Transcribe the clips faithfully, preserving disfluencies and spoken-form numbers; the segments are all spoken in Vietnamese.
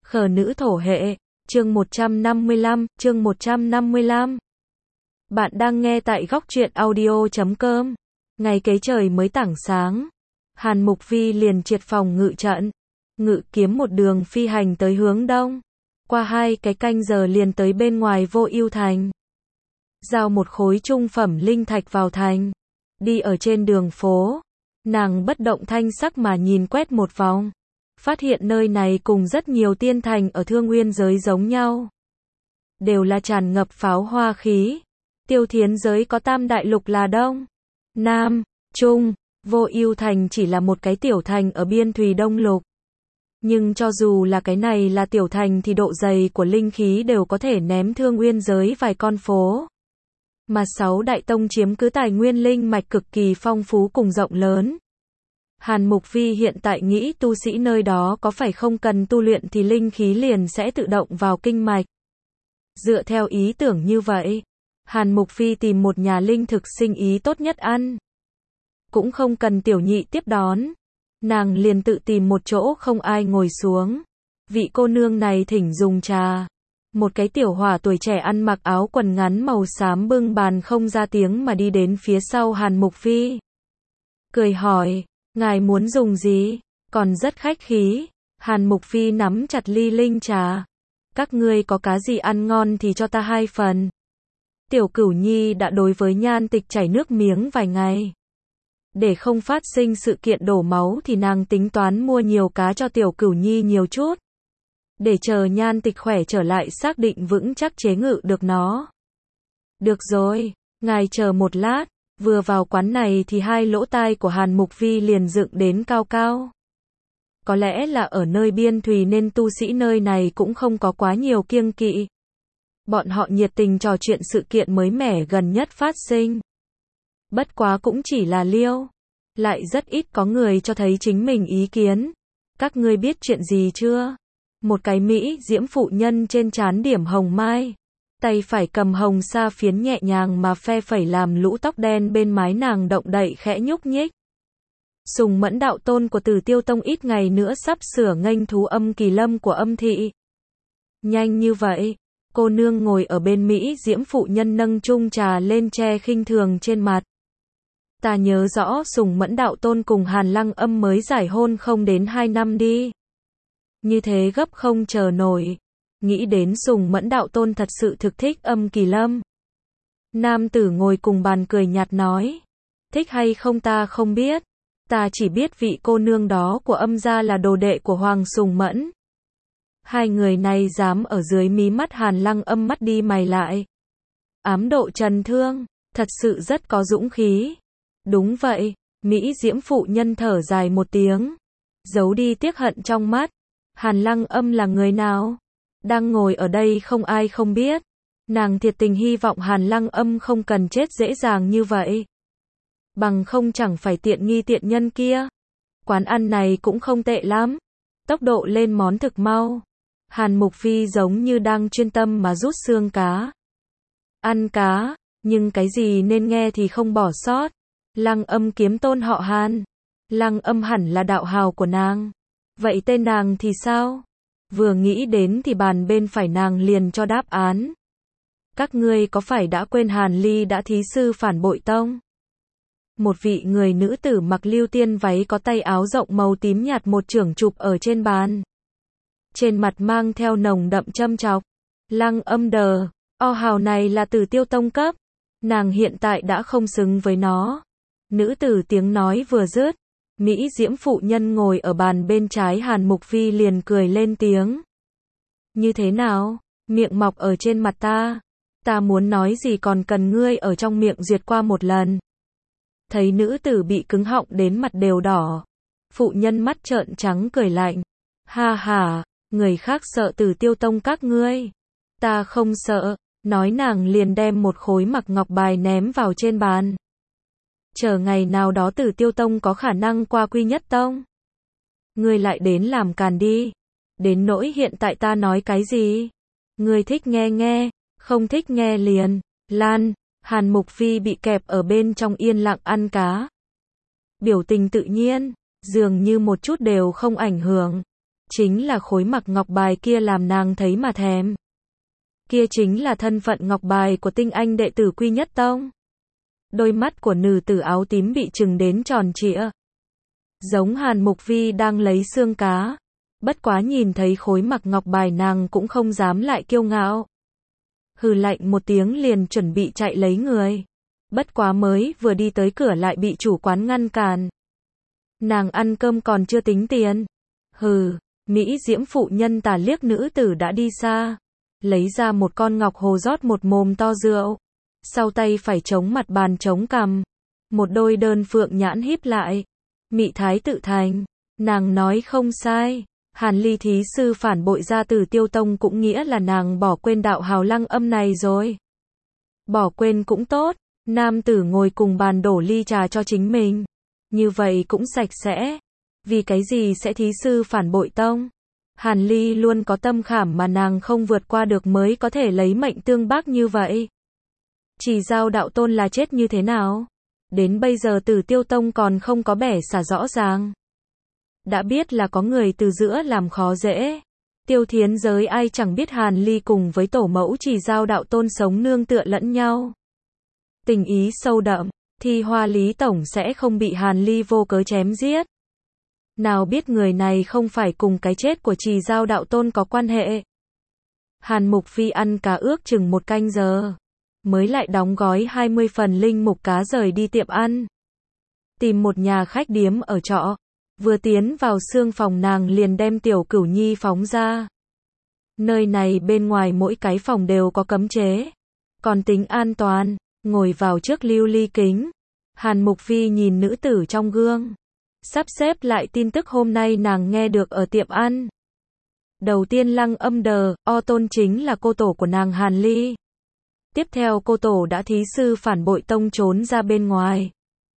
Khờ nữ thổ hệ, chương một trăm năm mươi lăm, chương một trăm năm mươi lăm. Bạn đang nghe tại góc truyện audio chấm com. Ngày kế trời mới tảng sáng, Hàn Mục Vi liền triệt phòng ngự trận, ngự kiếm một đường phi hành tới hướng đông. Qua hai cái canh giờ liền tới bên ngoài Vô Ưu Thành. Giao một khối trung phẩm linh thạch vào thành. Đi ở trên đường phố, nàng bất động thanh sắc mà nhìn quét một vòng. Phát hiện nơi này cùng rất nhiều tiên thành ở Thương Nguyên giới giống nhau. Đều là tràn ngập pháo hoa khí. Tiêu Thiến giới có tam đại lục là Đông, Nam, Trung. Vô Ưu Thành chỉ là một cái tiểu thành ở biên thùy Đông Lục. Nhưng cho dù là cái này là tiểu thành thì độ dày của linh khí đều có thể ném Thương Nguyên giới vài con phố. Mà sáu đại tông chiếm cứ tài nguyên linh mạch cực kỳ phong phú cùng rộng lớn. Hàn Mục Vi hiện tại nghĩ tu sĩ nơi đó có phải không cần tu luyện thì linh khí liền sẽ tự động vào kinh mạch. Dựa theo ý tưởng như vậy, Hàn Mục Vi tìm một nhà linh thực sinh ý tốt nhất ăn. Cũng không cần tiểu nhị tiếp đón. Nàng liền tự tìm một chỗ không ai ngồi xuống. Vị cô nương này thỉnh dùng trà. Một cái tiểu hỏa tuổi trẻ ăn mặc áo quần ngắn màu xám bưng bàn không ra tiếng mà đi đến phía sau Hàn Mục Vi. Cười hỏi, ngài muốn dùng gì? Còn rất khách khí. Hàn Mục Vi nắm chặt ly linh trà. Các ngươi có cá gì ăn ngon thì cho ta hai phần. Tiểu Cửu Nhi đã đối với Nhan Tịch chảy nước miếng vài ngày. Để không phát sinh sự kiện đổ máu thì nàng tính toán mua nhiều cá cho Tiểu Cửu Nhi nhiều chút. Để chờ Nhan Tịch khỏe trở lại xác định vững chắc chế ngự được nó. Được rồi, ngài chờ một lát. Vừa vào quán này thì hai lỗ tai của Hàn Mục Vi liền dựng đến cao cao. Có lẽ là ở nơi biên thùy nên tu sĩ nơi này cũng không có quá nhiều kiêng kỵ. Bọn họ nhiệt tình trò chuyện sự kiện mới mẻ gần nhất phát sinh. Bất quá cũng chỉ là liêu. Lại rất ít có người cho thấy chính mình ý kiến. Các ngươi biết chuyện gì chưa? Một cái Mỹ diễm phụ nhân trên trán điểm hồng mai. Tay phải cầm hồng sa phiến nhẹ nhàng mà phe phẩy làm lũ tóc đen bên mái nàng động đậy khẽ nhúc nhích. Sùng Mẫn đạo tôn của Tử Tiêu Tông ít ngày nữa sắp sửa nghênh thú âm kỳ lâm của âm thị. Nhanh như vậy, cô nương ngồi ở bên Mỹ diễm phụ nhân nâng chung trà lên che khinh thường trên mặt. Ta nhớ rõ Sùng Mẫn đạo tôn cùng Hàn Lăng Âm mới giải hôn không đến hai năm đi. Như thế gấp không chờ nổi. Nghĩ đến Sùng Mẫn đạo tôn thật sự thực thích âm kỳ lâm. Nam tử ngồi cùng bàn cười nhạt nói. Thích hay không ta không biết. Ta chỉ biết vị cô nương đó của âm gia là đồ đệ của Hoàng Sùng Mẫn. Hai người này dám ở dưới mí mắt Hàn Lăng Âm mắt đi mày lại. Ám độ trần thương, thật sự rất có dũng khí. Đúng vậy, Mỹ diễm phụ nhân thở dài một tiếng. Giấu đi tiếc hận trong mắt. Hàn Lăng Âm là người nào? Đang ngồi ở đây không ai không biết. Nàng thiệt tình hy vọng Hàn Lăng Âm không cần chết dễ dàng như vậy. Bằng không chẳng phải tiện nghi tiện nhân kia. Quán ăn này cũng không tệ lắm. Tốc độ lên món thực mau. Hàn Mục Vi giống như đang chuyên tâm mà rút xương cá. Ăn cá, nhưng cái gì nên nghe thì không bỏ sót. Lăng Âm kiếm tôn họ Hàn. Lăng Âm hẳn là đạo hào của nàng. Vậy tên nàng thì sao? Vừa nghĩ đến thì bàn bên phải nàng liền cho đáp án. Các ngươi có phải đã quên Hàn Ly đã thí sư phản bội tông? Một vị người nữ tử mặc lưu tiên váy có tay áo rộng màu tím nhạt một chưởng chụp ở trên bàn. Trên mặt mang theo nồng đậm châm chọc. Lăng Âm đờ, o hào này là Tử Tiêu Tông cấp. Nàng hiện tại đã không xứng với nó. Nữ tử tiếng nói vừa dứt. Mỹ diễm phụ nhân ngồi ở bàn bên trái Hàn Mục Vi liền cười lên tiếng. Như thế nào? Miệng mọc ở trên mặt ta. Ta muốn nói gì còn cần ngươi ở trong miệng duyệt qua một lần. Thấy nữ tử bị cứng họng đến mặt đều đỏ. Phụ nhân mắt trợn trắng cười lạnh. Ha ha, người khác sợ Tử Tiêu Tông các ngươi. Ta không sợ. Nói nàng liền đem một khối mặc ngọc bài ném vào trên bàn. Chờ ngày nào đó Tử Tiêu Tông có khả năng qua Quy Nhất Tông. Ngươi lại đến làm càn đi. Đến nỗi hiện tại ta nói cái gì? Ngươi thích nghe nghe, không thích nghe liền. Lan, Hàn Mục Vi bị kẹp ở bên trong yên lặng ăn cá. Biểu tình tự nhiên, dường như một chút đều không ảnh hưởng. Chính là khối mặc ngọc bài kia làm nàng thấy mà thèm. Kia chính là thân phận ngọc bài của tinh anh đệ tử Quy Nhất Tông. Đôi mắt của nữ tử áo tím bị trừng đến tròn trịa. Giống Hàn Mục Vi đang lấy xương cá. Bất quá nhìn thấy khối mặc ngọc bài nàng cũng không dám lại kiêu ngạo. Hừ lạnh một tiếng liền chuẩn bị chạy lấy người. Bất quá mới vừa đi tới cửa lại bị chủ quán ngăn cản. Nàng ăn cơm còn chưa tính tiền. Hừ, Mỹ diễm phụ nhân tà liếc nữ tử đã đi xa. Lấy ra một con ngọc hồ rót một mồm to rượu. Sau tay phải chống mặt bàn chống cằm. Một đôi đơn phượng nhãn híp lại. Mị thái tự thành. Nàng nói không sai. Hàn Ly thí sư phản bội ra từ Tiêu Tông cũng nghĩa là nàng bỏ quên đạo hào lăng âm này rồi. Bỏ quên cũng tốt. Nam tử ngồi cùng bàn đổ ly trà cho chính mình. Như vậy cũng sạch sẽ. Vì cái gì sẽ thí sư phản bội tông? Hàn Ly luôn có tâm khảm mà nàng không vượt qua được mới có thể lấy mệnh tương bác như vậy. Chỉ giao đạo tôn là chết như thế nào? Đến bây giờ Tử Tiêu Tông còn không có bẻ xả rõ ràng. Đã biết là có người từ giữa làm khó dễ. Tiêu Thiến giới ai chẳng biết Hàn Ly cùng với tổ mẫu Chỉ giao đạo tôn sống nương tựa lẫn nhau. Tình ý sâu đậm, thì Hoa Lý Tổng sẽ không bị Hàn Ly vô cớ chém giết. Nào biết người này không phải cùng cái chết của Trì Giao đạo tôn có quan hệ. Hàn Mục Phi ăn cá ước chừng một canh giờ. Mới lại đóng gói hai mươi phần linh mục cá rời đi tiệm ăn. Tìm một nhà khách điếm ở trọ. Vừa tiến vào xương phòng nàng liền đem Tiểu Cửu Nhi phóng ra. Nơi này bên ngoài mỗi cái phòng đều có cấm chế. Còn tính an toàn, ngồi vào trước lưu ly kính. Hàn Mục Phi nhìn nữ tử trong gương. Sắp xếp lại tin tức hôm nay nàng nghe được ở tiệm ăn. Đầu tiên Lăng Âm Đờ, O Tôn chính là cô tổ của nàng Hàn Ly. Tiếp theo cô tổ đã thí sư phản bội tông trốn ra bên ngoài.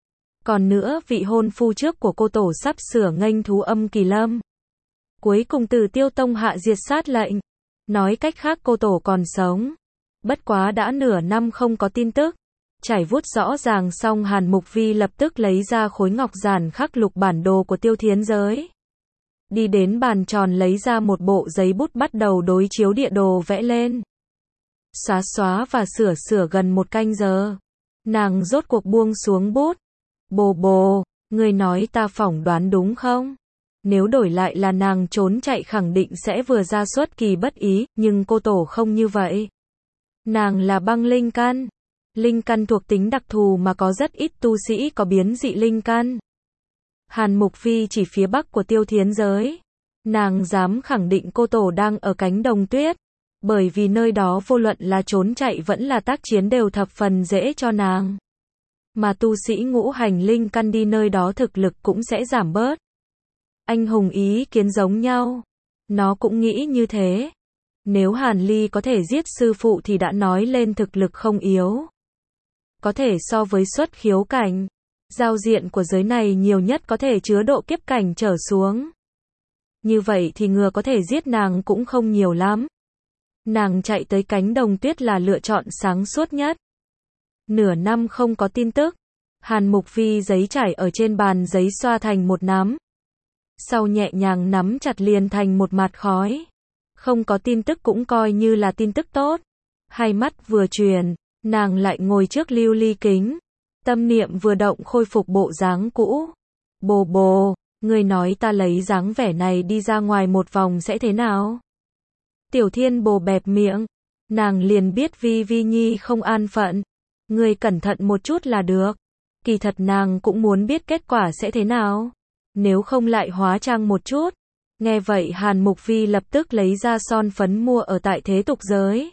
Còn nữa vị hôn phu trước của cô tổ sắp sửa nghênh thú âm kỳ lâm. Cuối cùng Tử Tiêu Tông hạ diệt sát lệnh. Nói cách khác cô tổ còn sống. Bất quá đã nửa năm không có tin tức. Trải vuốt rõ ràng xong Hàn Mục Vi lập tức lấy ra khối ngọc giản khắc lục bản đồ của Tiêu Thiến giới. Đi đến bàn tròn lấy ra một bộ giấy bút bắt đầu đối chiếu địa đồ vẽ lên. Xóa xóa và sửa sửa gần một canh giờ. Nàng rốt cuộc buông xuống bút. Bồ bồ, người nói ta phỏng đoán đúng không? Nếu đổi lại là nàng trốn chạy khẳng định sẽ vừa ra xuất kỳ bất ý, nhưng cô tổ không như vậy. Nàng là băng linh căn. Linh căn thuộc tính đặc thù mà có rất ít tu sĩ có biến dị linh căn. Hàn Mục Phi chỉ phía bắc của Tiêu Thiến giới. Nàng dám khẳng định cô tổ đang ở cánh đồng tuyết. Bởi vì nơi đó vô luận là trốn chạy vẫn là tác chiến đều thập phần dễ cho nàng. Mà tu sĩ ngũ hành linh căn đi nơi đó thực lực cũng sẽ giảm bớt. Anh hùng ý kiến giống nhau. Nó cũng nghĩ như thế. Nếu Hàn Ly có thể giết sư phụ thì đã nói lên thực lực không yếu. Có thể so với xuất khiếu cảnh. Giao diện của giới này nhiều nhất có thể chứa độ kiếp cảnh trở xuống. Như vậy thì ngừa có thể giết nàng cũng không nhiều lắm. Nàng chạy tới cánh đồng tuyết là lựa chọn sáng suốt nhất. Nửa năm không có tin tức. Hàn Mục Vi giấy trải ở trên bàn giấy xoa thành một nắm. Sau nhẹ nhàng nắm chặt liền thành một mạt khói. Không có tin tức cũng coi như là tin tức tốt. Hai mắt vừa truyền, nàng lại ngồi trước lưu ly kính. Tâm niệm vừa động khôi phục bộ dáng cũ. Bồ bồ, người nói ta lấy dáng vẻ này đi ra ngoài một vòng sẽ thế nào? Tiểu Thiên Bồ bẹp miệng. Nàng liền biết Vi Vi Nhi không an phận. Người cẩn thận một chút là được. Kỳ thật nàng cũng muốn biết kết quả sẽ thế nào. Nếu không lại hóa trang một chút. Nghe vậy Hàn Mục Vi lập tức lấy ra son phấn mua ở tại thế tục giới.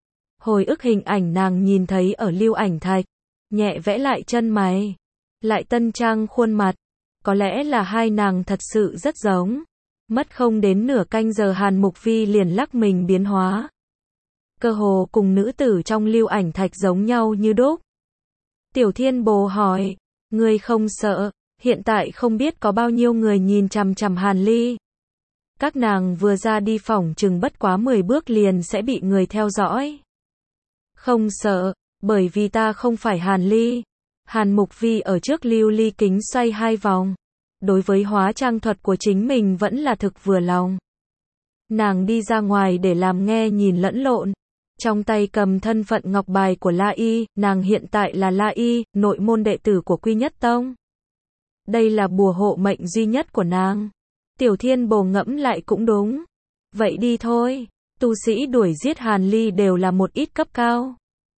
Hồi ức hình ảnh nàng nhìn thấy ở lưu ảnh thạch. Nhẹ vẽ lại chân mày. Lại tân trang khuôn mặt. Có lẽ là hai nàng thật sự rất giống. Mất không đến nửa canh giờ Hàn Mục Vi liền lắc mình biến hóa. Cơ hồ cùng nữ tử trong lưu ảnh thạch giống nhau như đúc. Tiểu Thiên Bồ hỏi. Ngươi không sợ, hiện tại không biết có bao nhiêu người nhìn chằm chằm Hàn Ly. Các nàng vừa ra đi phòng chừng bất quá mười bước liền sẽ bị người theo dõi. Không sợ, bởi vì ta không phải Hàn Ly. Hàn Mục Vi ở trước lưu ly kính xoay hai vòng. Đối với hóa trang thuật của chính mình vẫn là thực vừa lòng. Nàng đi ra ngoài để làm nghe nhìn lẫn lộn. Trong tay cầm thân phận ngọc bài của La Y, nàng hiện tại là La Y, nội môn đệ tử của Quy Nhất Tông. Đây là bùa hộ mệnh duy nhất của nàng. Tiểu Thiên Bồ ngẫm lại cũng đúng. Vậy đi thôi. Tu sĩ đuổi giết Hàn Ly đều là một ít cấp cao.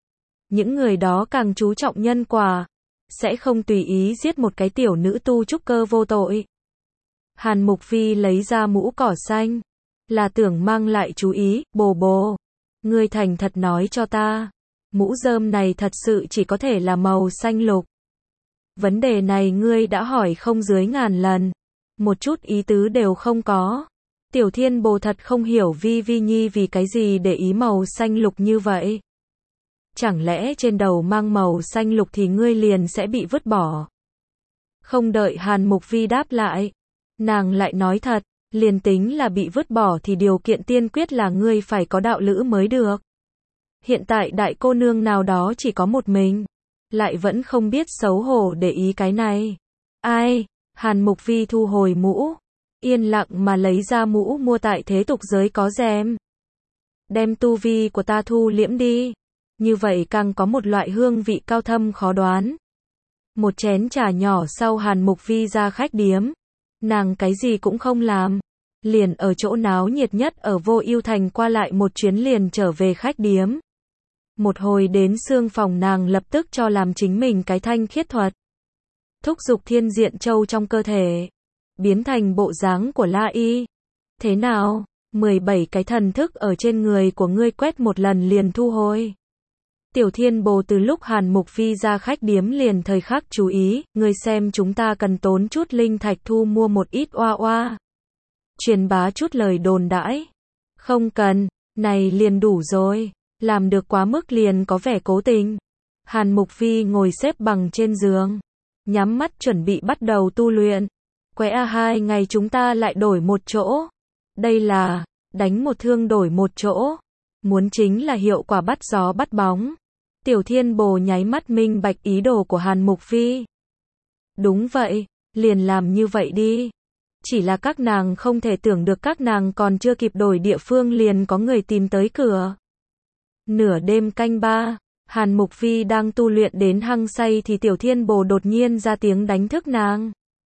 Những người đó càng chú trọng nhân quả, sẽ không tùy ý giết một cái tiểu nữ tu trúc cơ vô tội. Hàn Mục Phi lấy ra mũ cỏ xanh, là tưởng mang lại chú ý. Bồ bồ, ngươi thành thật nói cho ta, mũ rơm này thật sự chỉ có thể là màu xanh lục. Vấn đề này ngươi đã hỏi không dưới ngàn lần, một chút ý tứ đều không có. Tiểu Thiên Bồ thật không hiểu Vi Vi Nhi vì cái gì để ý màu xanh lục như vậy. Chẳng lẽ trên đầu mang màu xanh lục thì ngươi liền sẽ bị vứt bỏ? Không đợi Hàn Mục Vi đáp lại, nàng lại nói thật, liền tính là bị vứt bỏ thì điều kiện tiên quyết là ngươi phải có đạo lữ mới được. Hiện tại đại cô nương nào đó chỉ có một mình, lại vẫn không biết xấu hổ để ý cái này. Ai? Hàn Mục Vi thu hồi mũ, yên lặng mà lấy ra mũ mua tại thế tục giới có rèm. Đem tu vi của ta thu liễm đi, như vậy càng có một loại hương vị cao thâm khó đoán. Một chén trà nhỏ sau Hàn Mục Vi ra khách điếm, nàng cái gì cũng không làm, liền ở chỗ náo nhiệt nhất ở Vô Ưu Thành qua lại một chuyến liền trở về khách điếm. Một hồi đến xương phòng nàng lập tức cho làm chính mình cái thanh khiết thuật. Thúc dục thiên diện châu trong cơ thể, biến thành bộ dáng của La Y. Thế nào? mười bảy cái thần thức ở trên người của ngươi quét một lần liền thu hồi. Tiểu Thiên Bồ từ lúc Hàn Mục Vi ra khách điếm liền thời khắc chú ý, ngươi xem chúng ta cần tốn chút linh thạch thu mua một ít oa oa. Truyền bá chút lời đồn đãi. Không cần, này liền đủ rồi, làm được quá mức liền có vẻ cố tình. Hàn Mục Vi ngồi xếp bằng trên giường, nhắm mắt chuẩn bị bắt đầu tu luyện. Quẽ a hai ngày chúng ta lại đổi một chỗ. Đây là, đánh một thương đổi một chỗ. Muốn chính là hiệu quả bắt gió bắt bóng. Tiểu Thiên Bồ nháy mắt minh bạch ý đồ của Hàn Mục Phi. Đúng vậy, liền làm như vậy đi. Chỉ là các nàng không thể tưởng được các nàng còn chưa kịp đổi địa phương liền có người tìm tới cửa. Nửa đêm canh ba, Hàn Mục Phi đang tu luyện đến hăng say thì Tiểu Thiên Bồ đột nhiên ra tiếng đánh thức nàng.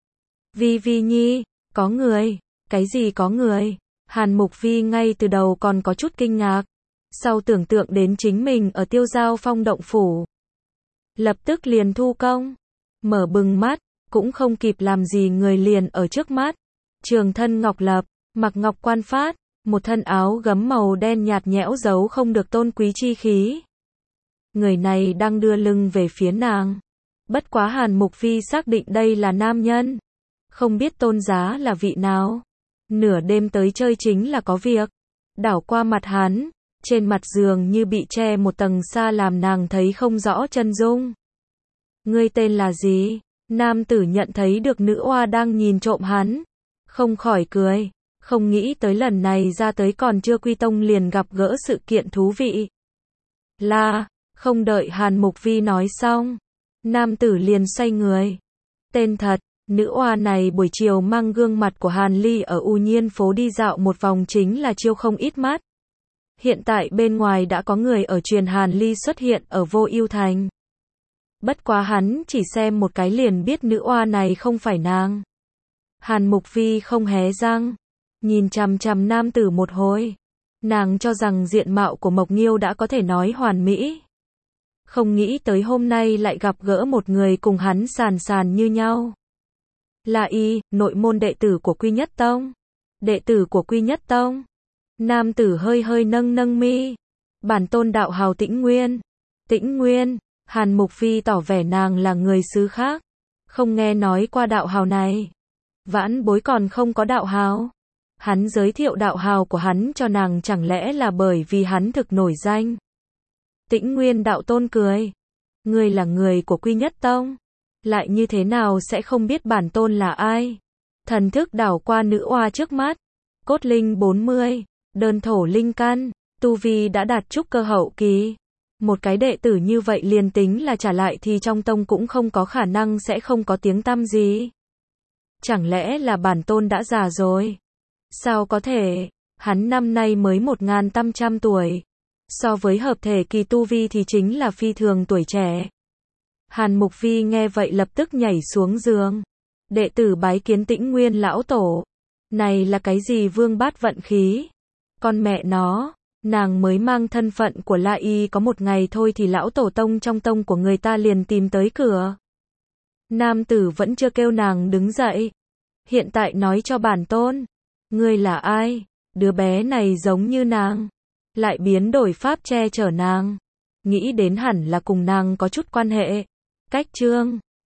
Vi Vi Nhi, có người. Cái gì có người? Hàn Mục Phi ngay từ đầu còn có chút kinh ngạc. Sau tưởng tượng đến chính mình ở Tiêu Giao Phong động phủ, lập tức liền thu công, mở bừng mắt, cũng không kịp làm gì người liền ở trước mắt. Trường thân ngọc lập, mặc ngọc quan phát, một thân áo gấm màu đen nhạt nhẽo giấu không được tôn quý chi khí. Người này đang đưa lưng về phía nàng. Bất quá Hàn Mục Phi xác định đây là nam nhân, không biết tôn giá là vị nào. Nửa đêm tới chơi chính là có việc. Đảo qua mặt hắn, trên mặt giường như bị che một tầng sa làm nàng thấy không rõ chân dung. Ngươi tên là gì? Nam tử nhận thấy được nữ oa đang nhìn trộm hắn, không khỏi cười, không nghĩ tới lần này ra tới còn chưa quy tông liền gặp gỡ sự kiện thú vị. Là, không đợi Hàn Mục Vi nói xong, nam tử liền xoay người. Tên thật, nữ oa này buổi chiều mang gương mặt của Hàn Ly ở U Nhiên phố đi dạo một vòng chính là chiêu không ít mắt. Hiện tại bên ngoài đã có người ở truyền Hàn Ly xuất hiện ở Vô Ưu Thành. Bất quá hắn chỉ xem một cái liền biết nữ oa này không phải nàng. Hàn Mục Vi không hé răng, nhìn chằm chằm nam tử một hồi. Nàng cho rằng diện mạo của Mộc Nghiêu đã có thể nói hoàn mỹ. Không nghĩ tới hôm nay lại gặp gỡ một người cùng hắn sàn sàn như nhau. La Y, nội môn đệ tử của Quy Nhất Tông. Đệ tử của Quy Nhất Tông. Nam tử hơi hơi nâng nâng mi. Bản tôn đạo hào Tĩnh Nguyên. Tĩnh Nguyên, Hàn Mục Phi tỏ vẻ nàng là người xứ khác, không nghe nói qua đạo hào này. Vãn bối còn không có đạo hào. Hắn giới thiệu đạo hào của hắn cho nàng chẳng lẽ là bởi vì hắn thực nổi danh. Tĩnh Nguyên đạo tôn cười. Ngươi là người của Quy Nhất Tông, lại như thế nào sẽ không biết bản tôn là ai? Thần thức đảo qua nữ oa trước mắt. Cốt linh bốn mươi, đơn thổ linh căn, tu vi đã đạt trúc cơ hậu kỳ. Một cái đệ tử như vậy liền tính là trả lại thì trong tông cũng không có khả năng sẽ không có tiếng tăm gì. Chẳng lẽ là bản tôn đã già rồi? Sao có thể? Hắn năm nay mới một nghìn tám trăm tuổi. So với hợp thể kỳ tu vi thì chính là phi thường tuổi trẻ. Hàn Mục Vi nghe vậy lập tức nhảy xuống giường. Đệ tử bái kiến Tĩnh Nguyên lão tổ. Này là cái gì vương bát vận khí? Con mẹ nó, nàng mới mang thân phận của La Y có một ngày thôi thì lão tổ tông trong tông của người ta liền tìm tới cửa. Nam tử vẫn chưa kêu nàng đứng dậy. Hiện tại nói cho bản tôn, ngươi là ai? Đứa bé này giống như nàng, lại biến đổi pháp che chở nàng. Nghĩ đến hẳn là cùng nàng có chút quan hệ. Cách chương